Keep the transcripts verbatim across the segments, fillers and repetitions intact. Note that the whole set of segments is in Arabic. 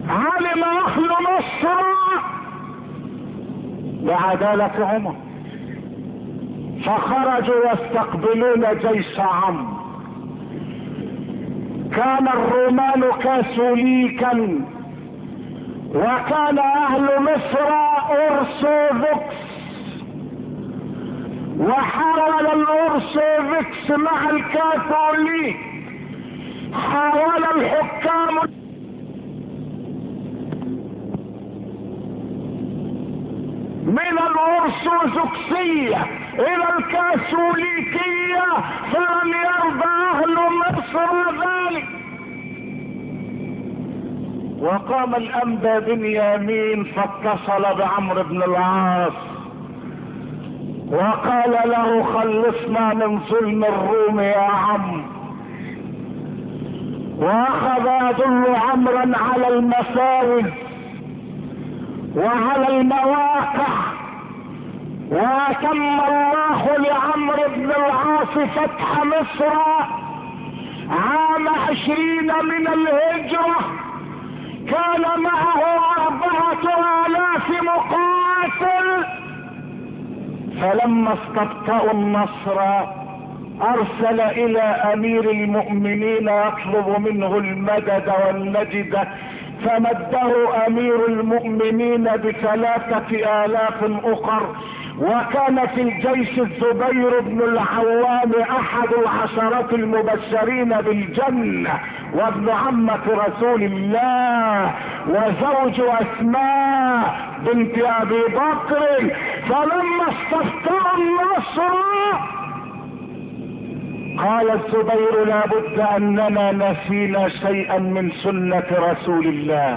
علم اهل مصر بعدالة عمر فخرجوا يستقبلون جيش عمرو. كان الرومان كاثوليكا وكان اهل مصر ارثوذكس، وحاول الارثوذكس مع الكاثوليك، حاول الحكام من الارثوذكسية الى الكاثوليكية فلم يرضى اهل مصر ذلك. وقام الانبا بنيامين فاتصل بعمرو بن العاص وقال له خلصنا من ظلم الروم يا عم. واخذ يدل عمرا على المفاوز وعلى المواقع، واتم الله لعمرو بن العاص فتح مصر عام عشرين من الهجرة. كان معه اربعة الاف مقاتل، فلما استبطأوا النصر ارسل الى امير المؤمنين يطلب منه المدد والنجدة، فمده امير المؤمنين بثلاثة الاف اخر. وكان في الجيش الزبير بن العوام احد العشرة المبشرين بالجنة وابن عمة رسول الله وزوج اسماء بنت ابي بكر. فلما استفتحوا النصر قال الزبير لابد اننا نسينا شيئا من سنة رسول الله.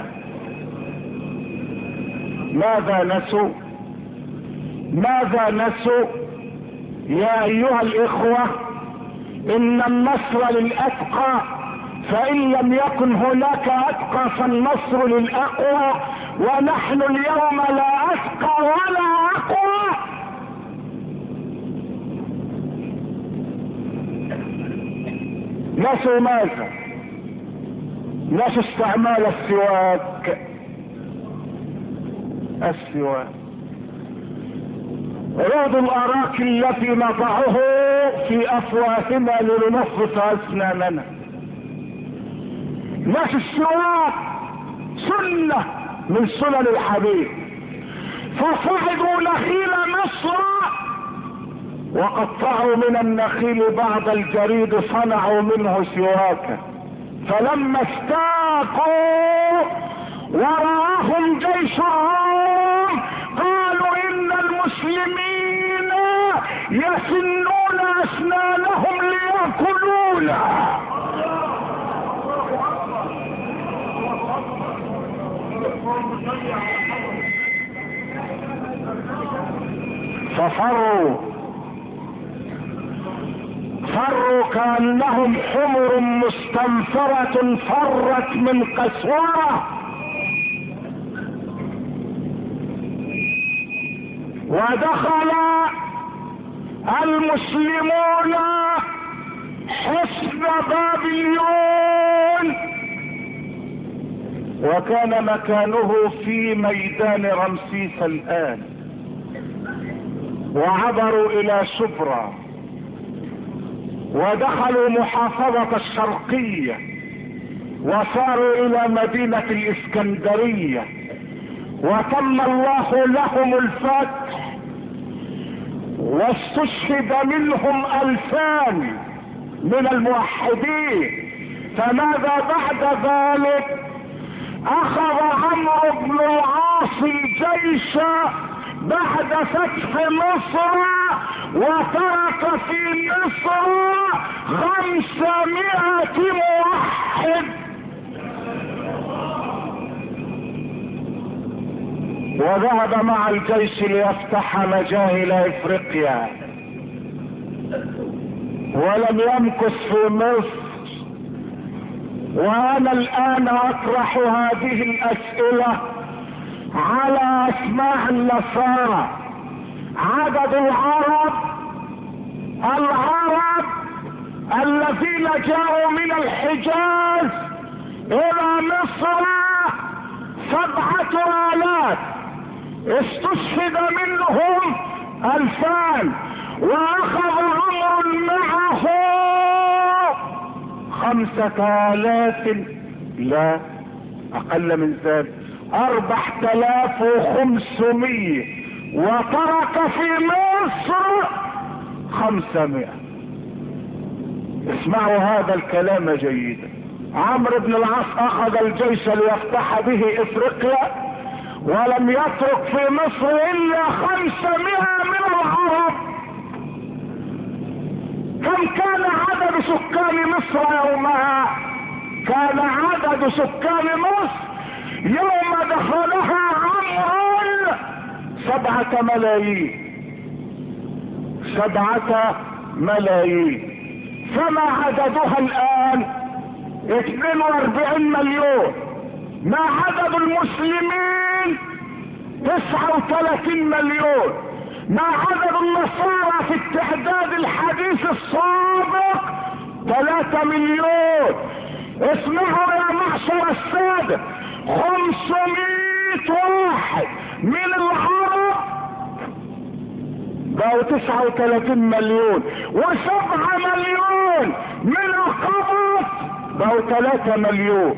ماذا نسوا؟ ماذا نسوا يا ايها الاخوة؟ ان النصر للاتقى، فان لم يكن هناك اتقى فالنصر للاقوى، ونحن اليوم لا اتقى ولا اقوى. نسوا ماذا؟ نسوا استعمال السواك. السواك عود الاراك التي نضعه في افواهنا لننفس اسناننا. نسوا السواك سنة من سنن الحبيب. فصعدوا نخيل مصر وقطعوا من النخيل بعض الجريد صنعوا منه سواكا. فلما استاقوا وراهم جيش الروم قالوا ان المسلمين يسنون اسنانهم ليأكلونها. ففروا فروا كأنهم حمر مستنفرة فرت من قسورة. ودخل المسلمون حصن بابليون، وكان مكانه في ميدان رمسيس الآن. وعبروا إلى شبرا ودخلوا محافظة الشرقية وصاروا إلى مدينة الإسكندرية، وتم الله لهم الفتح واستشهد منهم ألفان من الموحدين. فماذا بعد ذلك؟ أخذ عمرو بن العاص الجيش بعد فتح مصر وترك في مصر خمسمائة موحد. وذهب مع الجيش ليفتح مجاهل افريقيا، ولم يمكث في مصر. وانا الان اطرح هذه الاسئلة على اسماع النصارى. عدد العرب العرب الذين جاءوا من الحجاز الى مصر سبعة آلاف، استشهد منهم ألفان، وأخذ عمرو معه خمسة آلاف، لا أقل من ذلك، أربعة آلاف وخمسمية، وترك في مصر خمسمائة. اسمعوا هذا الكلام جيدا. عمرو بن العاص اخذ الجيش ليفتح به افريقيا، ولم يترك في مصر الا خمسمائة من العرب. كم كان عدد سكان مصر يومها؟ كان عدد سكان مصر يوم دخلها عمرو سبعة ملايين، سبعة ملايين. فما عددها الآن؟ اثنين واربعين مليون. ما عدد المسلمين؟ تسعة وثلاثين مليون. ما عدد النصارى في التعداد الحديث السابق؟ ثلاثة مليون. اسمعوا يا معشر السادة، خمسمائة واحد من العرب بقوا تسعة وثلاثين مليون، وسبعة مليون من القبط بقوا ثلاثة مليون.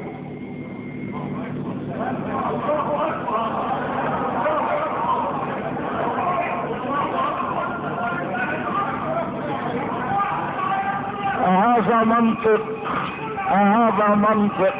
هذا منطق، هذا منطق.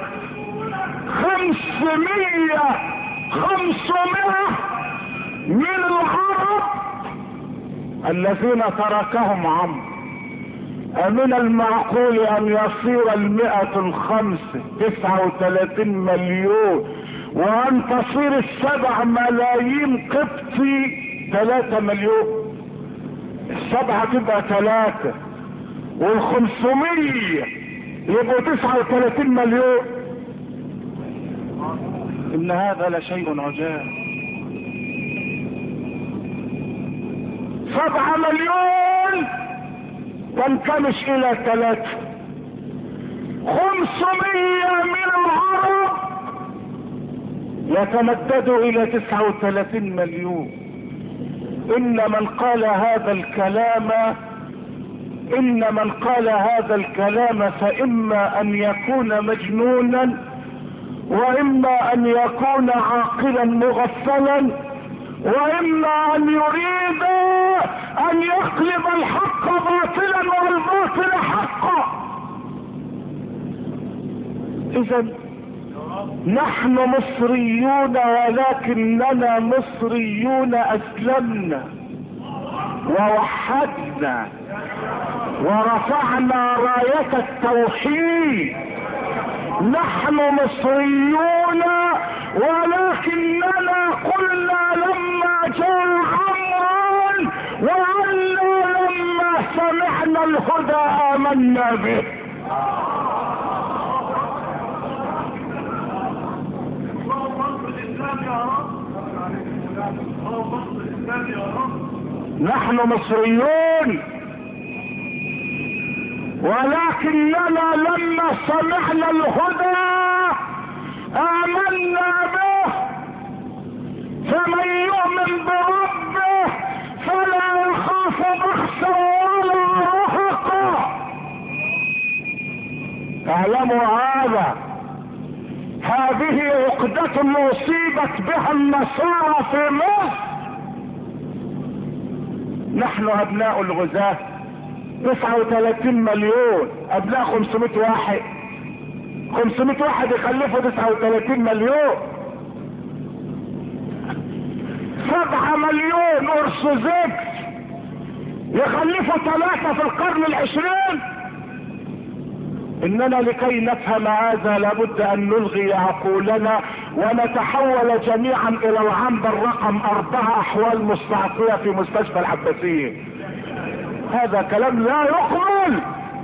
خمسمية خمسمائة من العرب الذين تركهم عمرو. أمن المعقول أن يصير المئة الخمسة تسعة وثلاثين مليون، وأن تصير السبع ملايين قبطي ثلاثة مليون؟ السبعة تبقى ثلاثة، والخمسمية يبقوا تسعة وثلاثين مليون. إن هذا لشيء عجاب. سبعة مليون تنكمش الى ثلاثة. خمسمية من العرب يتمددوا الى تسعة وثلاثين مليون. ان من قال هذا الكلام ان من قال هذا الكلام فاما ان يكون مجنونا، واما ان يكون عاقلا مغفلا، واما ان يريد ان يقلب الحق باطلا والباطل حقا. اذا نحن مصريون، ولكننا مصريون اسلمنا ووحدنا ورفعنا راية التوحيد. نحن مصريون، ولكننا قلنا لما جاء عمرو وعنا لما سمعنا الهدى آمنا به. نحن مصريون، ولكننا لما سمعنا الهدى آمنا به. فمن يؤمن بربه فلا يخاف بخسا ولا رهقا. اعلموا هذا. هذه عقدة أصيبت بها النصارى في مصر. نحن أبناء الغزاة تسعة وثلاثين مليون، أبناء خمسمائة واحد. خمسمائة واحد يخلفوا تسعة وثلاثين مليون. سبعة مليون أرثوذكس يخلفوا ثلاثة في القرن العشرين. إننا لكي نفهم هذا لابد أن نلغي عقولنا ونتحول جميعا إلى العنبر رقم أربعة أحوال مستعصية في مستشفى العباسية. هذا كلام لا يقبل.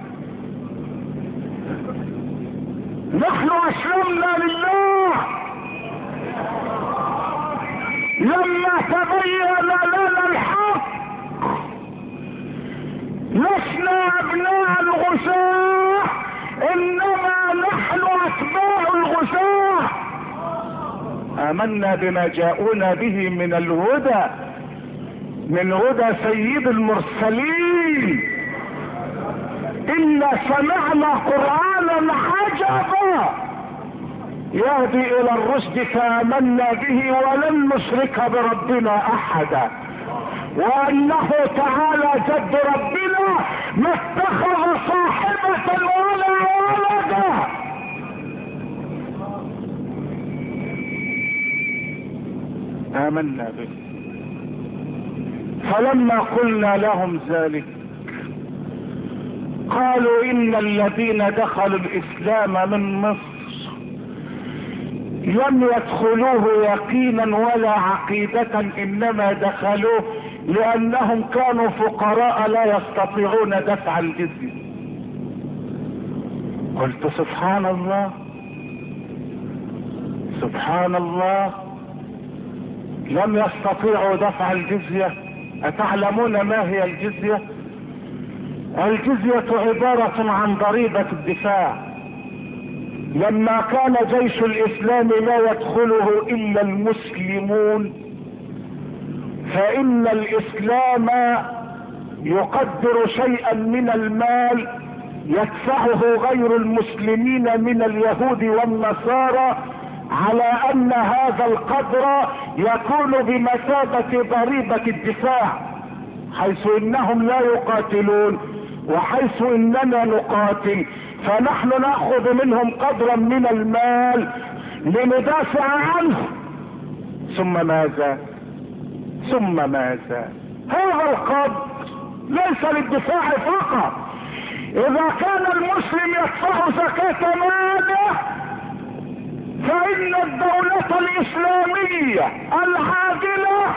نحن أسلمنا لله لما تبين لنا الحق. لسنا أبناء الغزاة، إنما نحن أتباع الغزاة. آمنا بما جاءونا به من الهدى، من هدى سيد المرسلين. إنا سمعنا قرآنا عجبا يهدي إلى الرشد فآمنا به ولن نشرك بربنا أحدا، وأنه تعالى جد ربنا ما اتخذ صاحبة ولا ولدا. آمنا به. فلما قلنا لهم ذلك قالوا إن الذين دخلوا الإسلام من مصر لم يدخلوه يقينا ولا عقيدة، إنما دخلوه لأنهم كانوا فقراء لا يستطيعون دفع الجزية. قلت سبحان الله سبحان الله، لم يستطيعوا دفع الجزية. أتعلمون ما هي الجزية؟ الجزية عبارة عن ضريبة الدفاع. لما كان جيش الإسلام لا يدخله إلا المسلمون، فإن الإسلام يقدر شيئا من المال يدفعه غير المسلمين من اليهود والنصارى، على أن هذا القدر يكون بمثابة ضريبة الدفاع، حيث إنهم لا يقاتلون وحيث إننا نقاتل، فنحن نأخذ منهم قدرا من المال لندافع عنه. ثم ماذا ثم ماذا هذا القدر ليس للدفاع فقط. إذا كان المسلم يدفع زكاة ماله، فإن الدولة الإسلامية العادلة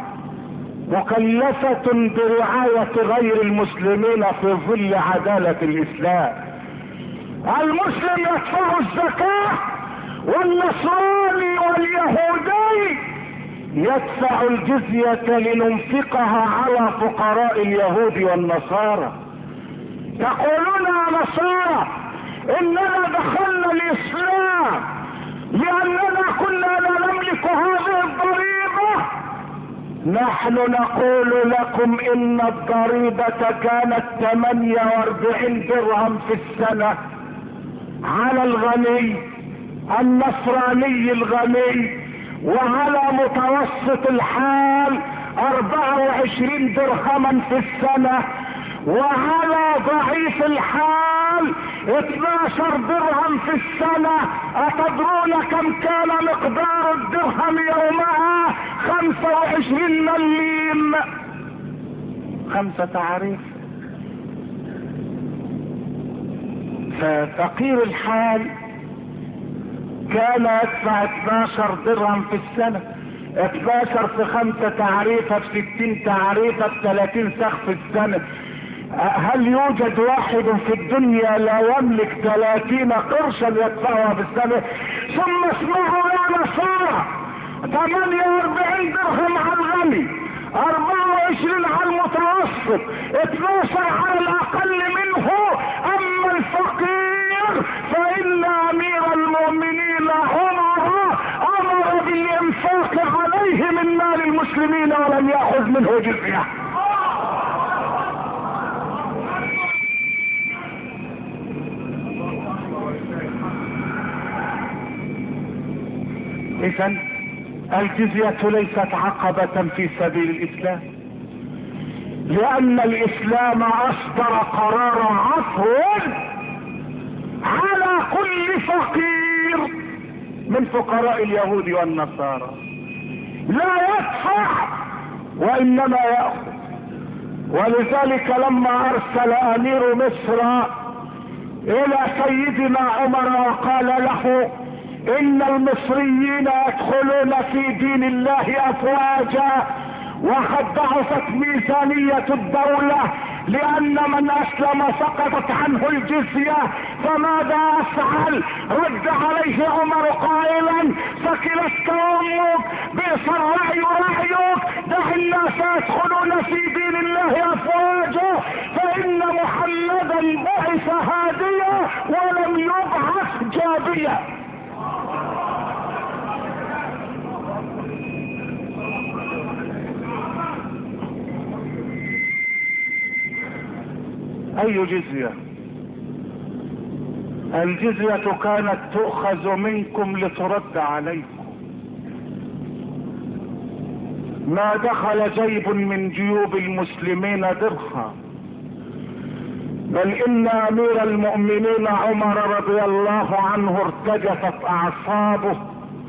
مكلفة برعاية غير المسلمين في ظل عدالة الإسلام. المسلم يدفع الزكاة، والنصراني واليهودي يدفع الجزية لننفقها على فقراء اليهود والنصارى. يقولون يا نصارى إننا دخلنا الإسلام لأننا كنا لا نملك هذه الضريبة. نحن نقول لكم إن الضريبة كانت ثمانية وأربعين درهم في السنة على الغني النصراني الغني، وعلى متوسط الحال أربعة وعشرين درهما في السنة، وعلى ضعيف الحال اثني عشر درهم في السنة. أتدرون كم كان مقدار الدرهم يومها؟ خمسة وعشرين مليم، خمسة تعريف. ففقير الحال كان يدفع اثني عشر درهم في السنة، اثني عشر في خمسة تعريفة في ستين تعريفة في ثلاثين سخ في السنة. هل يوجد واحد في الدنيا لا يملك ثلاثين قرشا يدفعها في السنة؟ ثم اسمعوا يا نصارى، ثمانية وأربعين درهم على الغني، أربعة وعشرين على المتوسط، اثني عشر على الأقل منه. أما الفقير فإن أمير المؤمنين عمر أمر بالإنفاق عليه من مال المسلمين ولم يأخذ منه جزية. إذن الجزية ليست عقبة في سبيل الإسلام، لأن الإسلام أصدر قرار عفو على كل فقير من فقراء اليهود والنصارى، لا يدفع وإنما يأخذ. ولذلك لما أرسل أمير مصر إلى سيدنا عمر وقال له إن المصريين يدخلون في دين الله أفواجا وقد ضعفت ميزانية الدولة لأن من أسلم سقطت عنه الجزية، فماذا أفعل؟ رد عليه عمر قائلا ثكلتك أمك، بئس الرأي رأيك، دع الناس يدخلون في دين الله أفواجا، فإن محمدا بعث هاديا ولم يبعث جابيا. اي جزية؟ الجزية كانت تؤخذ منكم لترد عليكم. ما دخل جيب من جيوب المسلمين درها، بل ان امير المؤمنين عمر رضي الله عنه ارتجفت اعصابه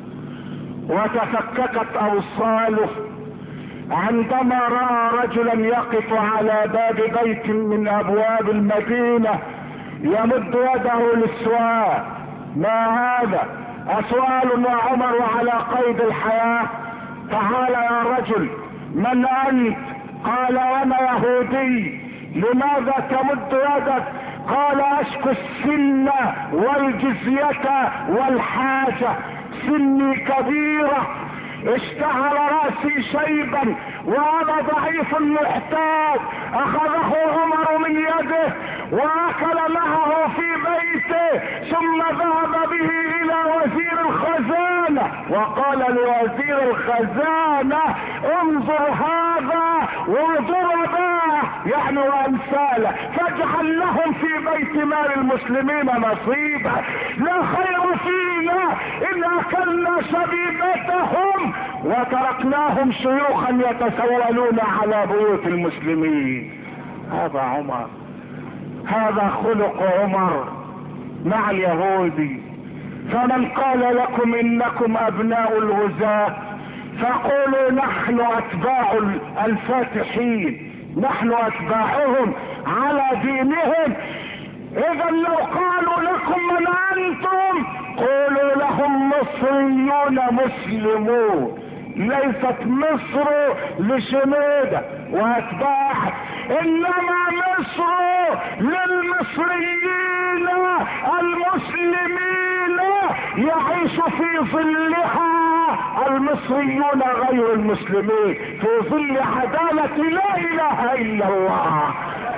وتفككت اوصاله عندما راى رجلا يقف على باب بيت من ابواب المدينة يمد يده للسؤال: ما هذا؟ اسؤال يا عمر على قيد الحياة؟ تعال يا رجل، من انت؟ قال: انا يهودي. لماذا تمد يدك؟ قال: اشكو السن والجزية والحاجة، سني كبيرة، اشتعل راسي شيبا وانا ضعيف محتاج. اخذه عمر من يده واكل معه في بيته، ثم ذهب به الى وزير الخزانة وقال لوزير الخزانة: انظر هذا وضرباه، يعني وامثاله، فاجعل لهم في بيت مال المسلمين نصيبا، لا خير فينا ان اكلنا شبيبتهم وتركناهم شيوخا يتسولون على بيوت المسلمين. هذا عمر، هذا خلق عمر مع اليهودي. فمن قال لكم انكم ابناء الغزاة فقولوا نحن اتباع الفاتحين، نحن اتباعهم على دينهم. اذا لو قالوا لكم من انتم قولوا لهم مصريون مسلمون، ليست مصر لشنودة واتباع، انما مصر للمصريين المسلمين يعيش في ظلها المصريون غير المسلمين، في ظل عدالة لا اله الا الله.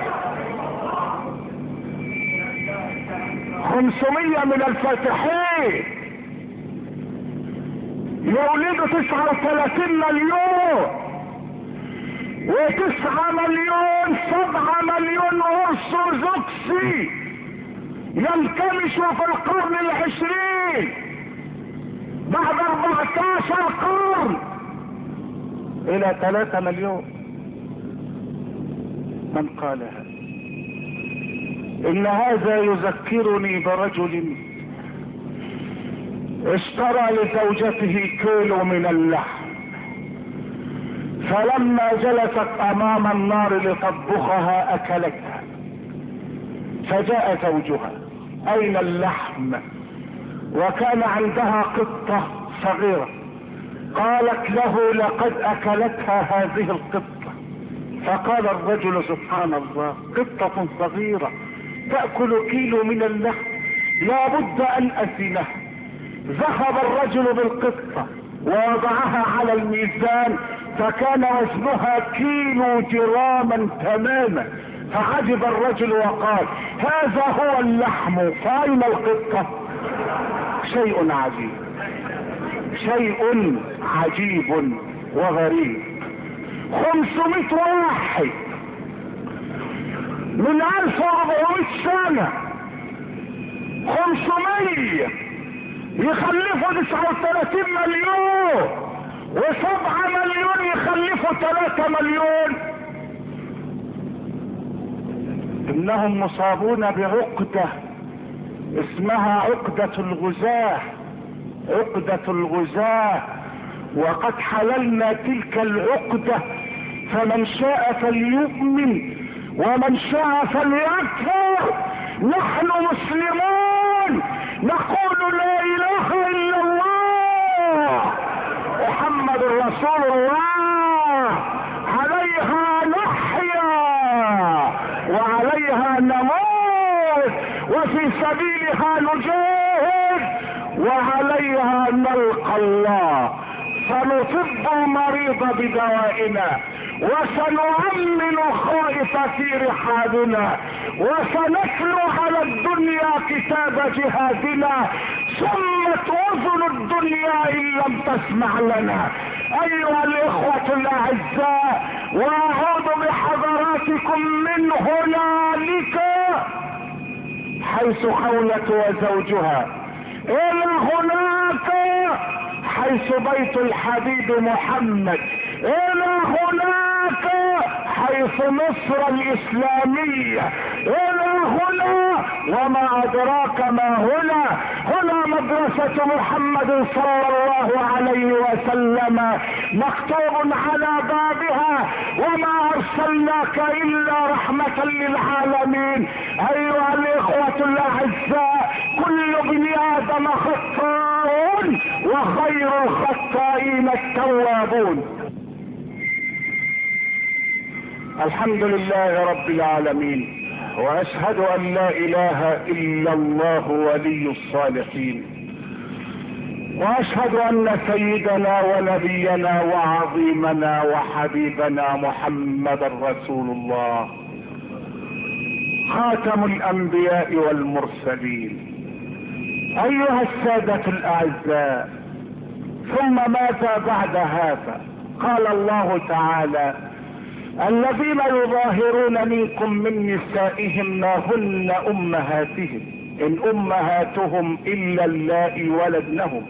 خمسمية من الفاتحين يولدوا تسعة وثلاثين مليون، وتسعة مليون سبعة مليون ارثوذكسي ينكمشوا في القرن العشرين بعد اربعتاشر قرن الى ثلاثة مليون. من قالها؟ ان هذا يذكرني برجل اشترى لزوجته كيلو من اللحم، فلما جلست امام النار لتطبخها اكلتها، فجاء زوجها: اين اللحم؟ وكان عندها قطة صغيرة، قالت له: لقد اكلتها هذه القطة. فقال الرجل: سبحان الله، قطة صغيرة تأكل كيلو من اللحم، لا بد ان اسنها. ذهب الرجل بالقطة ووضعها على الميزان، فكان وزنها كيلو جراما تماما. فعجب الرجل وقال: هذا هو اللحم، فأين القطة؟ شيء عجيب، شيء عجيب وغريب. خمسمائة واحد من الف واربعمائة سنة، خمسمائة يخلفوا تسعة وثلاثين مليون، وسبعة مليون يخلفوا ثلاثة مليون. انهم مصابون بعقدة اسمها عقدة الغزاة، عقدة الغزاة، وقد حللنا تلك العقدة، فمن شاء فليؤمن ومن شاء فليكفر. نحن مسلمون نقول لا اله الا الله محمد رسول الله، عليها نحيا وعليها نموت وفي سبيلها نجاهد وعليها نلقى الله. سنطب المريض بدوائنا وسنؤمن خائف في رحالنا وسنتلو على الدنيا كتاب جهادنا، صمت اذن الدنيا ان لم تسمع لنا. ايها الاخوة الاعزاء، واعود بحضراتكم من هنالك حيث خولة وزوجها، الى هناك حيث بيت الحبيب محمد، الى هناك حيث مصر الاسلامية، الى هنا وما ادراك ما هنا، هنا مدرسة محمد صلى الله عليه وسلم مكتوب على بابها وما ارسلناك الا رحمة للعالمين. ايها الاخوة الاعزاء، كل ابن ادم خطاء وخير الخطائين التوابون. الحمد لله رب العالمين، واشهد ان لا اله الا الله ولي الصالحين، واشهد ان سيدنا ونبينا وعظيمنا وحبيبنا محمدا رسول الله، خاتم الانبياء والمرسلين. ايها السادة الاعزاء، ثم ماذا بعد هذا؟ قال الله تعالى: الذين يظاهرون منكم من نسائهم ما هن امهاتهم ان امهاتهم الا اللائي ولدنهم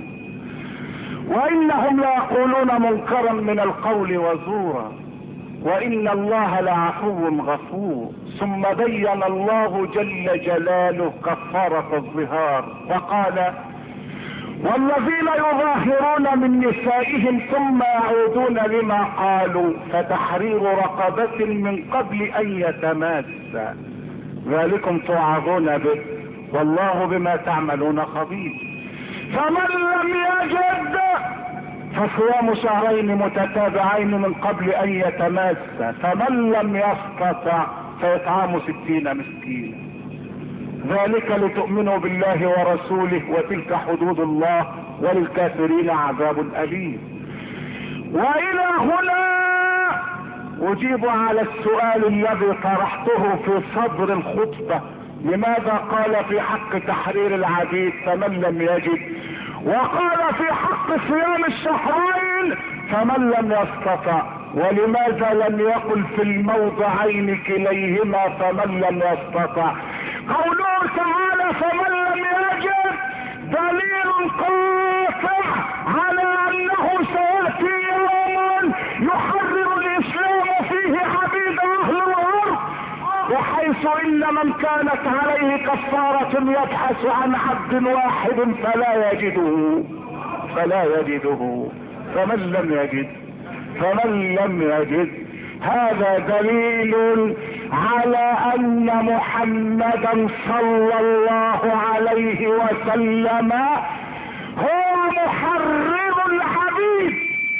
وانهم ليقولون منكرا من القول وزورا وان الله لعفو غفور. ثم بين الله جل جلاله كفارة الظهار فقال: والذين يظاهرون من نسائهم ثم يعودون لما قالوا فتحرير رقبة من قبل ان يتماسا، ذلكم توعظون به والله بما تعملون خبير. فمن لم يجد فصيام شهرين متتابعين من قبل ان يتماسا، فمن لم يستطع فاطعام ستين مسكينا، ذلك لتؤمنوا بالله ورسوله وتلك حدود الله وللكافرين عذاب أليم. والى هنا اجيب على السؤال الذي طرحته في صدر الخطبة: لماذا قال في حق تحرير العبيد فمن لم يجد، وقال في حق صيام الشهرين فمن لم يستطع، ولماذا لم يقل في الموضعين كليهما فمن لم يستطع؟ قوله تعالى فمن لم يجد دليل قاطع على انه سيأتي يوم يحرر الاسلام فيه عبيد اهل الارض، بحيث ان من كانت عليه كفارة يبحث عن عبد واحد فلا يجده فلا يجده فمن لم يجد فمن لم يجد هذا دليل على ان محمدا صلى الله عليه وسلم هو محرر العبيد.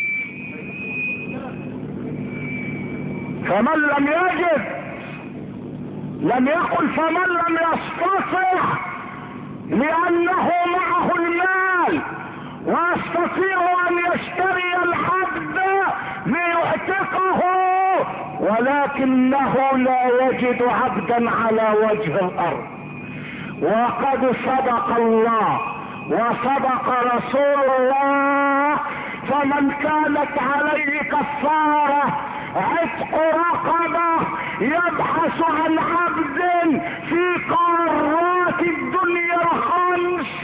فمن لم يجد لم يقل فمن لم يستطع، لانه معه المال ويستطيع ان يشتري العبد ليعتقه، ولكنه لا يجد عبدا على وجه الارض. وقد صدق الله وصدق رسول الله، فمن كانت عليه كفارة عتق رقبة يبحث عن عبد في قارات الدنيا الخمس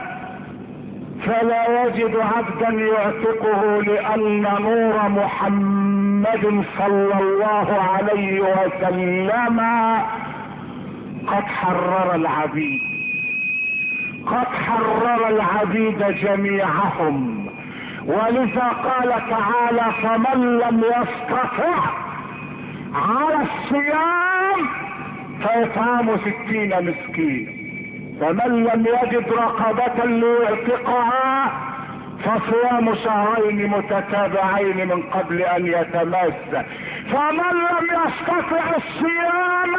فلا يجد عبدا يعتقه، لان نور محمد صلى الله عليه وسلم قد حرر العبيد، قد حرر العبيد جميعهم. ولذا قال تعالى فمن لم يستطع على الصيام فيطعم ستين مسكين، فمن لم يجد رقبة ليعتقها فصيام شهرين متتابعين من قبل ان يتماسا، فمن لم يستطع الصيام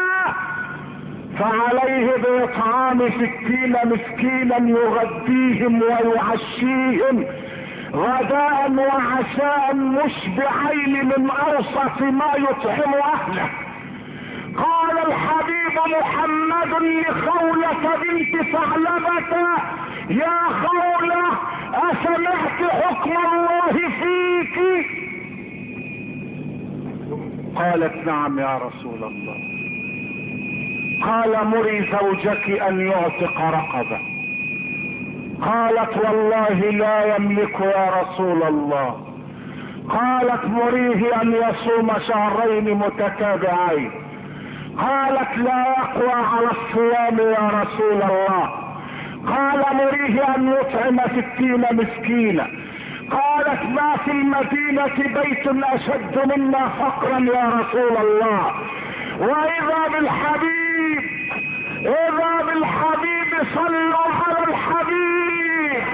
فعليه باطعام ستين مسكينا يغديهم ويعشيهم غداء وعشاء مشبعين من اوسط ما يطعم اهله. قال الحبيب محمد لخولة بنت ثعلبة: يا خولة اسمعت حكم الله فيك؟ قالت: نعم يا رسول الله. قال مري زوجك ان يعتق رقبة. قالت والله لا يملك يا رسول الله. قالت مريه ان يصوم شهرين متتابعين. قالت لا يقوى على الصيام يا رسول الله. قال مريه ان يطعم ستين مسكينا. قالت ما في المدينة بيت اشد منا فقرا يا رسول الله. واذا بالحبيب اذا بالحبيب صلوا على الحبيب.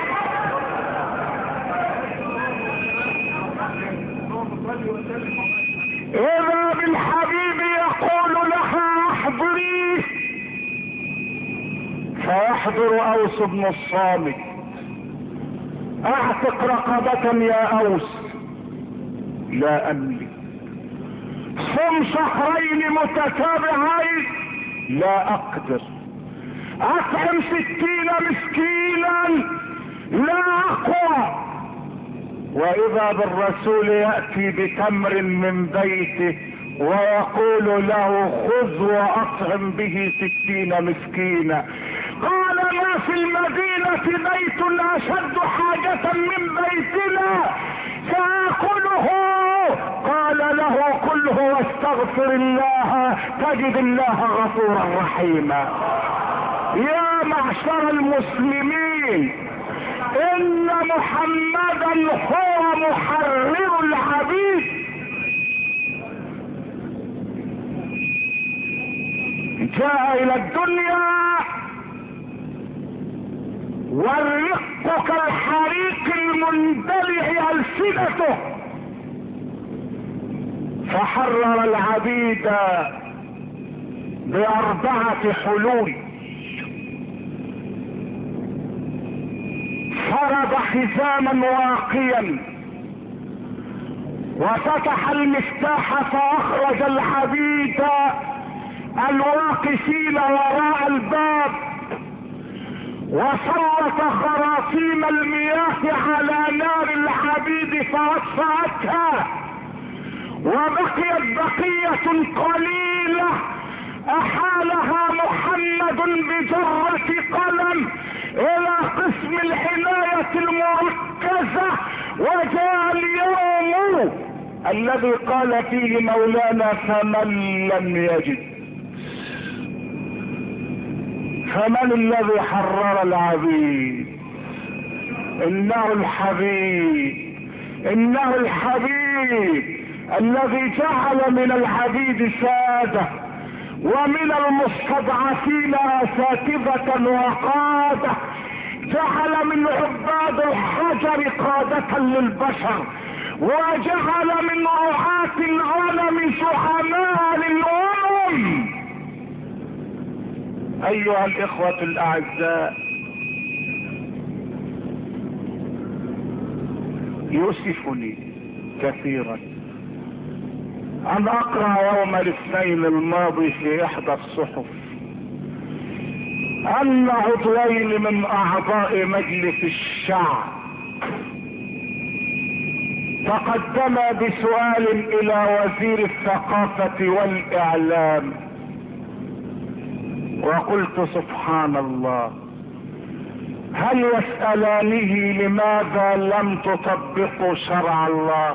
اذا بالحبيب يقول لها احضري، فيحضر اوس بن الصامت. اعتق رقبة يا اوس. لا املك. صم شهرين متتابعين. لا اقدر. اطعم ستين مسكينا. لا اقوى. واذا بالرسول يأتي بتمر من بيته ويقول له خذ واطعم به ستين مسكينا. قال ما في المدينة بيت اشد حاجة من بيتنا فاكله. قال له كله واستغفر الله تجد الله غفورا رحيما. يا معشر المسلمين، ان محمدا هو محرر العبيد. جاء الى الدنيا والرق كالحريق المندلع ألسنته، فحرر العبيد بأربعة حلول. فرض حزاما واقيا وفتح المفتاح فأخرج العبيد الواقفين وراء الباب، وسلط خراطيم المياه على نار العبيد فاطفأتها، وبقيت بقية قليلة احالها محمد بجرة قلم الى قسم العناية المركزة. وجاء اليوم الذي قال فيه مولانا فمن لم يجد. فمن الذي حرر العبيد؟ انه الحبيب، انه الحبيب الذي جعل من العبيد سادة ومن المستضعفين اساتذة وقادة، جعل من عباد الحجر قادة للبشر، وجعل من رعاة الغنم زعماء للامم. ايها الاخوة الاعزاء، يؤسفني كثيرا ان اقرأ يوم الاثنين الماضي في احدى الصحف ان عضوين من اعضاء مجلس الشعب تقدما بسؤال الى وزير الثقافة والاعلام، وقلت سبحان الله، هل يسألانه لماذا لم تطبقوا شرع الله؟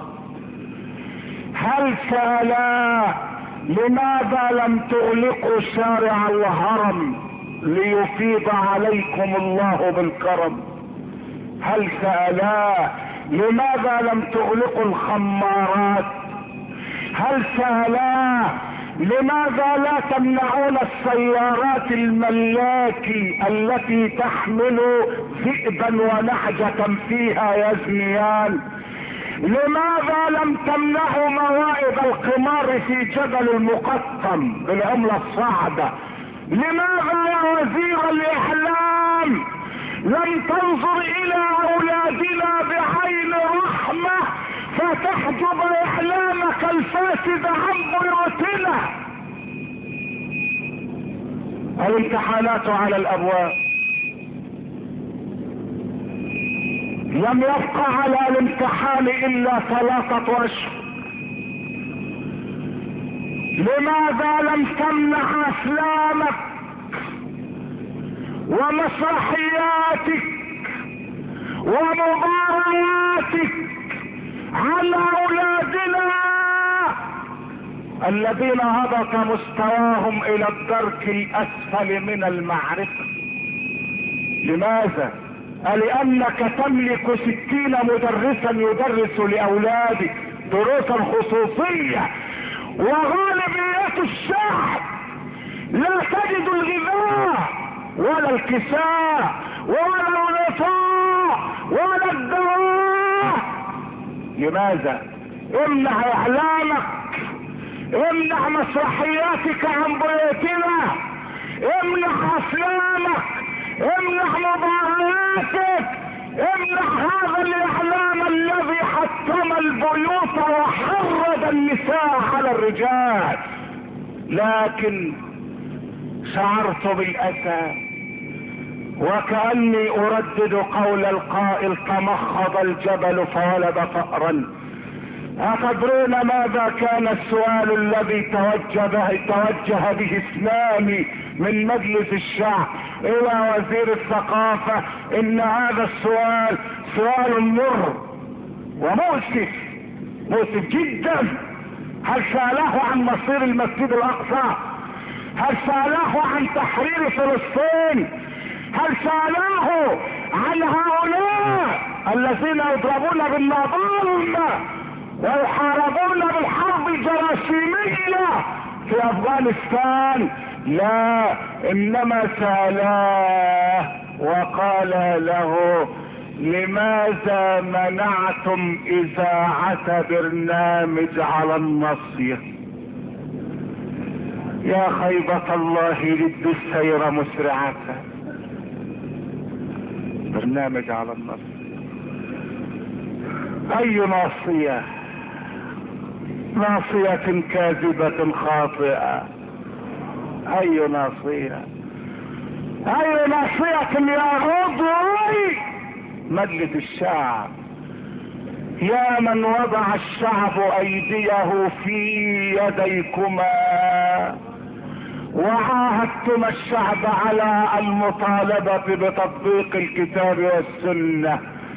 هل سألا لماذا لم تغلقوا شارع الهرم ليفيض عليكم الله بالكرم؟ هل سألا لماذا لم تغلقوا الخمارات؟ هل سألا لماذا لا تمنعون السيارات الملاكي التي تحمل ذئبا ونعجة فيها يزنيان؟ لماذا لم تمنعوا موائد القمار في جبل المقطم بالعملة الصعبة؟ لماذا يا وزير الاعلام لم تنظر الى اولادنا بعين رحمة فتحجب اعلامك الفاسد عن بيوتنا؟ الامتحانات على الابواب، لم يبقى على الامتحان الا ثلاثة اشهر، لماذا لم تمنع افلامك ومسرحياتك ومبارياتك على اولادنا الذين هبط مستواهم الى الدرك الاسفل من المعرفة؟ لماذا؟ لانك تملك ستين مدرسا يدرس لاولادك دروسا خصوصية، وغالبية الشعب لا تجد الغذاء ولا الكساء ولا الغطاء ولا الدواء. لماذا؟ امنع اعلامك، امنع مسرحياتك عن بيوتنا، امنع افلامك، امنع مبارياتك، امنع هذا الاعلام الذي حطم البيوت وحرض النساء على الرجال. لكن شعرت بالاسى وكأني اردد قول القائل تمخض الجبل فولد فأرا. أتدرون ماذا كان السؤال الذي توجه به, توجه به اثنان من مجلس الشعب الى وزير الثقافة؟ ان هذا السؤال سؤال مر ومؤسف، مؤسف جدا. هل سأله عن مصير المسجد الاقصى؟ هل سأله عن تحرير فلسطين؟ هل سأله عن هؤلاء الذين يضربون بالنظام ويحاربون بالحرب الجراثيمية في افغانستان؟ لا، انما سألاه وقال له لماذا منعتم اذاعة برنامج على النصية؟ يا خيبة الله لد السير مسرعة. برنامج على النصية، اي ناصية؟ ناصية كاذبة خاطئة. اي ناصية؟ اي ناصية يا عضوي مجلس الشعب؟ يا من وضع الشعب ايديه في يديكما وعاهدتما الشعب على المطالبة بتطبيق الكتاب والسنة،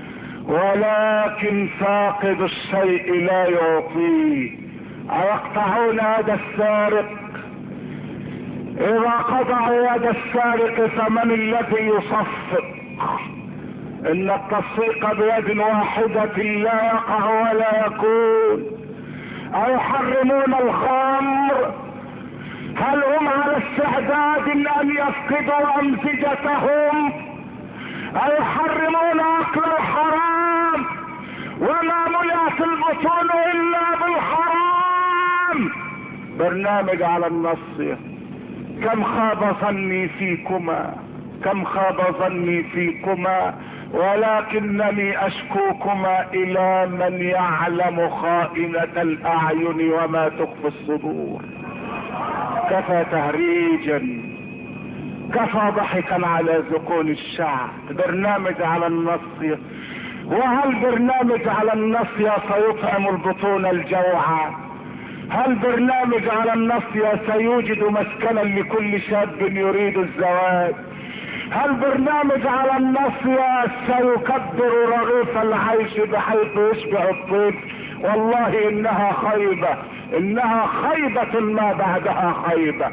ولكن فاقد الشيء لا يعطيه. أيقطعون يد السارق؟ إذا قطعوا يد السارق فمن الذي يصفق؟ إن التصفيق بيد واحدة لا يقع ولا يكون. أيحرمون الخمر؟ هل هم على استعداد أن يفقدوا أمزجتهم؟ أيحرمون أكل الحرام وما ملأت البطون إلا بالحرام؟ برنامج على النص. كم خاب ظني فيكما، كم خاب ظني فيكما، ولكنني أشكوكما إلى من يعلم خائنة الأعين وما تخفي الصدور. كفى تهريجا، كفى ضحكا على ذقون الشعب. برنامج على النص. وهل برنامج على النص سيطعم البطون الجوعى؟ هل برنامج على النص سيوجد مسكنا لكل شاب يريد الزواج؟ هل برنامج على النص سيكبر رغيف العيش بحيث يشبع الطفل؟ والله انها خيبة، انها خيبة ما بعدها خيبة.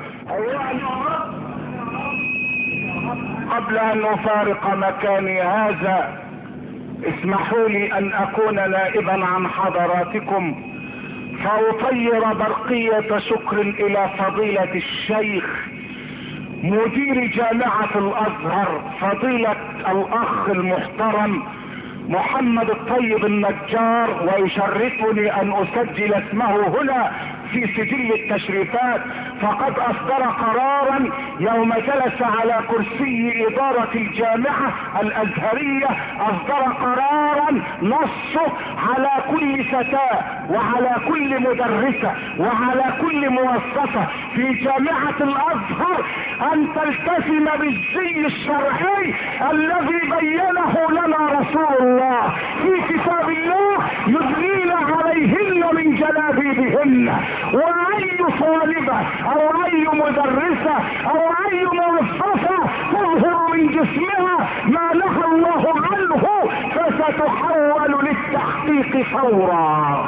قبل ان افارق مكاني هذا اسمحوا لي ان اكون نائبا عن حضراتكم فاطير برقية شكر الى فضيلة الشيخ مدير جامعة الازهر فضيلة الاخ المحترم محمد الطيب النجار، ويشرفني ان اسجل اسمه هنا في سجل التشريفات، فقد اصدر قرارا يوم جلس على كرسي ادارة الجامعة الازهرية، اصدر قرارا نصه على كل فتاة وعلى كل مدرسة وعلى كل موظفة في جامعة الازهر ان تلتزم بالزي الشرعي الذي بينه لنا رسول الله في كتاب الله، يدنين عليهن من جلابيبهن، واي طالبة او اي مدرسة او اي موظفة تظهر من جسمها ما نهى الله عنه فستحول للتحقيق فورا.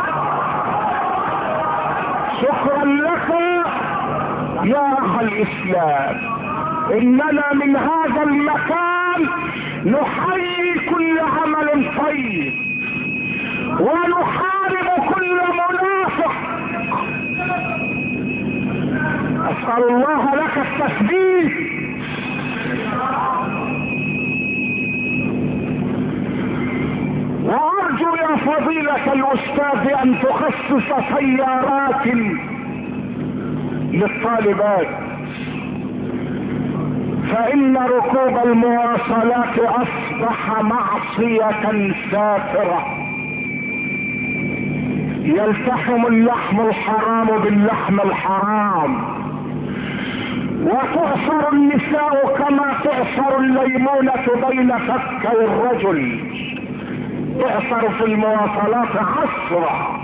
شكرا لك يا اخ الاسلام. اننا من هذا المكان نحيي كل عمل طيب ونحارب كل منافق. اسأل الله لك التثبيت. وارجو يا فضيلة الاستاذ ان تخصص سيارات للطالبات، فان ركوب المواصلات اصبح معصية سافرة. يلتحم اللحم الحرام باللحم الحرام، وتعصر النساء كما تعصر الليمونة بين فكي الرجل. تعصر في المواصلات عصرة.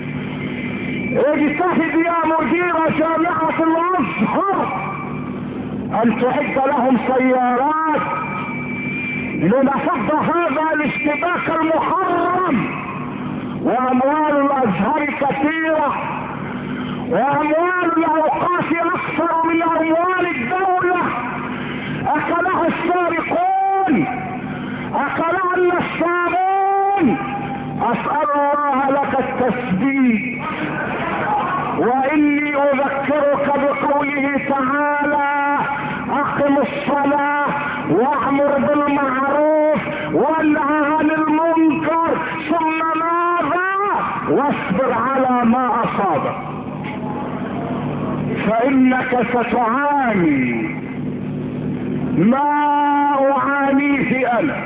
اجتهد يا مدير جامعة الازهر ان تعد لهم سيارات لنفض هذا الاشتباك المحرم. واموال الازهر كثيرة، واموال الاوقاف اكثر من اموال الدولة. اكلها السارقون، اكلها النصابون. اسأل الله لك التثبيت. واني اذكرك بقوله تعالى: اقم الصلاة واعمر بالمعروف وانهى عن المنكر، ثم ماذا؟ واصبر على ما اصابك، فانك ستعاني ما اعانيه انا.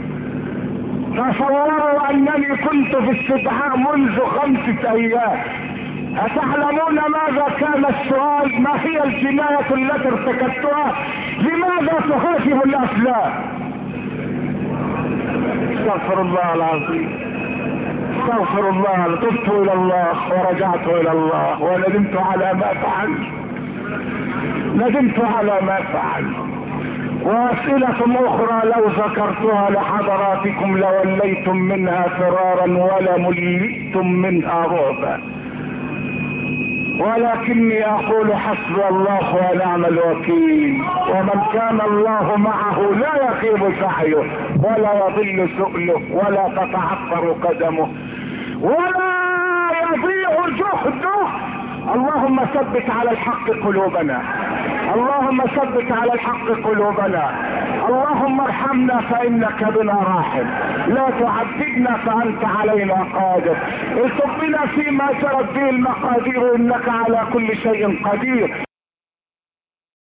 تصوروا انني كنت في استدعاء منذ خمسة ايام. اتعلمون ماذا كان السؤال؟ ما هي الجناية التي ارتكبتها؟ لماذا تخافه الافلام؟ استغفر الله العظيم، استغفر الله. تبت الى الله ورجعت الى الله وندمت على ما فعلت، ندمت على ما فعلت. واسئلة اخرى لو ذكرتها لحضراتكم لوليتم منها فرارا ولملئتم منها رعبا، ولكني اقول حسبي الله ونعم الوكيل. ومن كان الله معه لا يخيب سعيه ولا يضل سؤله ولا تتعثر قدمه ولا يضيع جهده. اللهم ثبت على الحق قلوبنا، اللهم ثبت على الحق قلوبنا. اللهم ارحمنا فانك بنا راحم، لا تعذبنا فانت علينا قادر. التف بنا فيما جرت به المقادير انك على كل شيء قدير.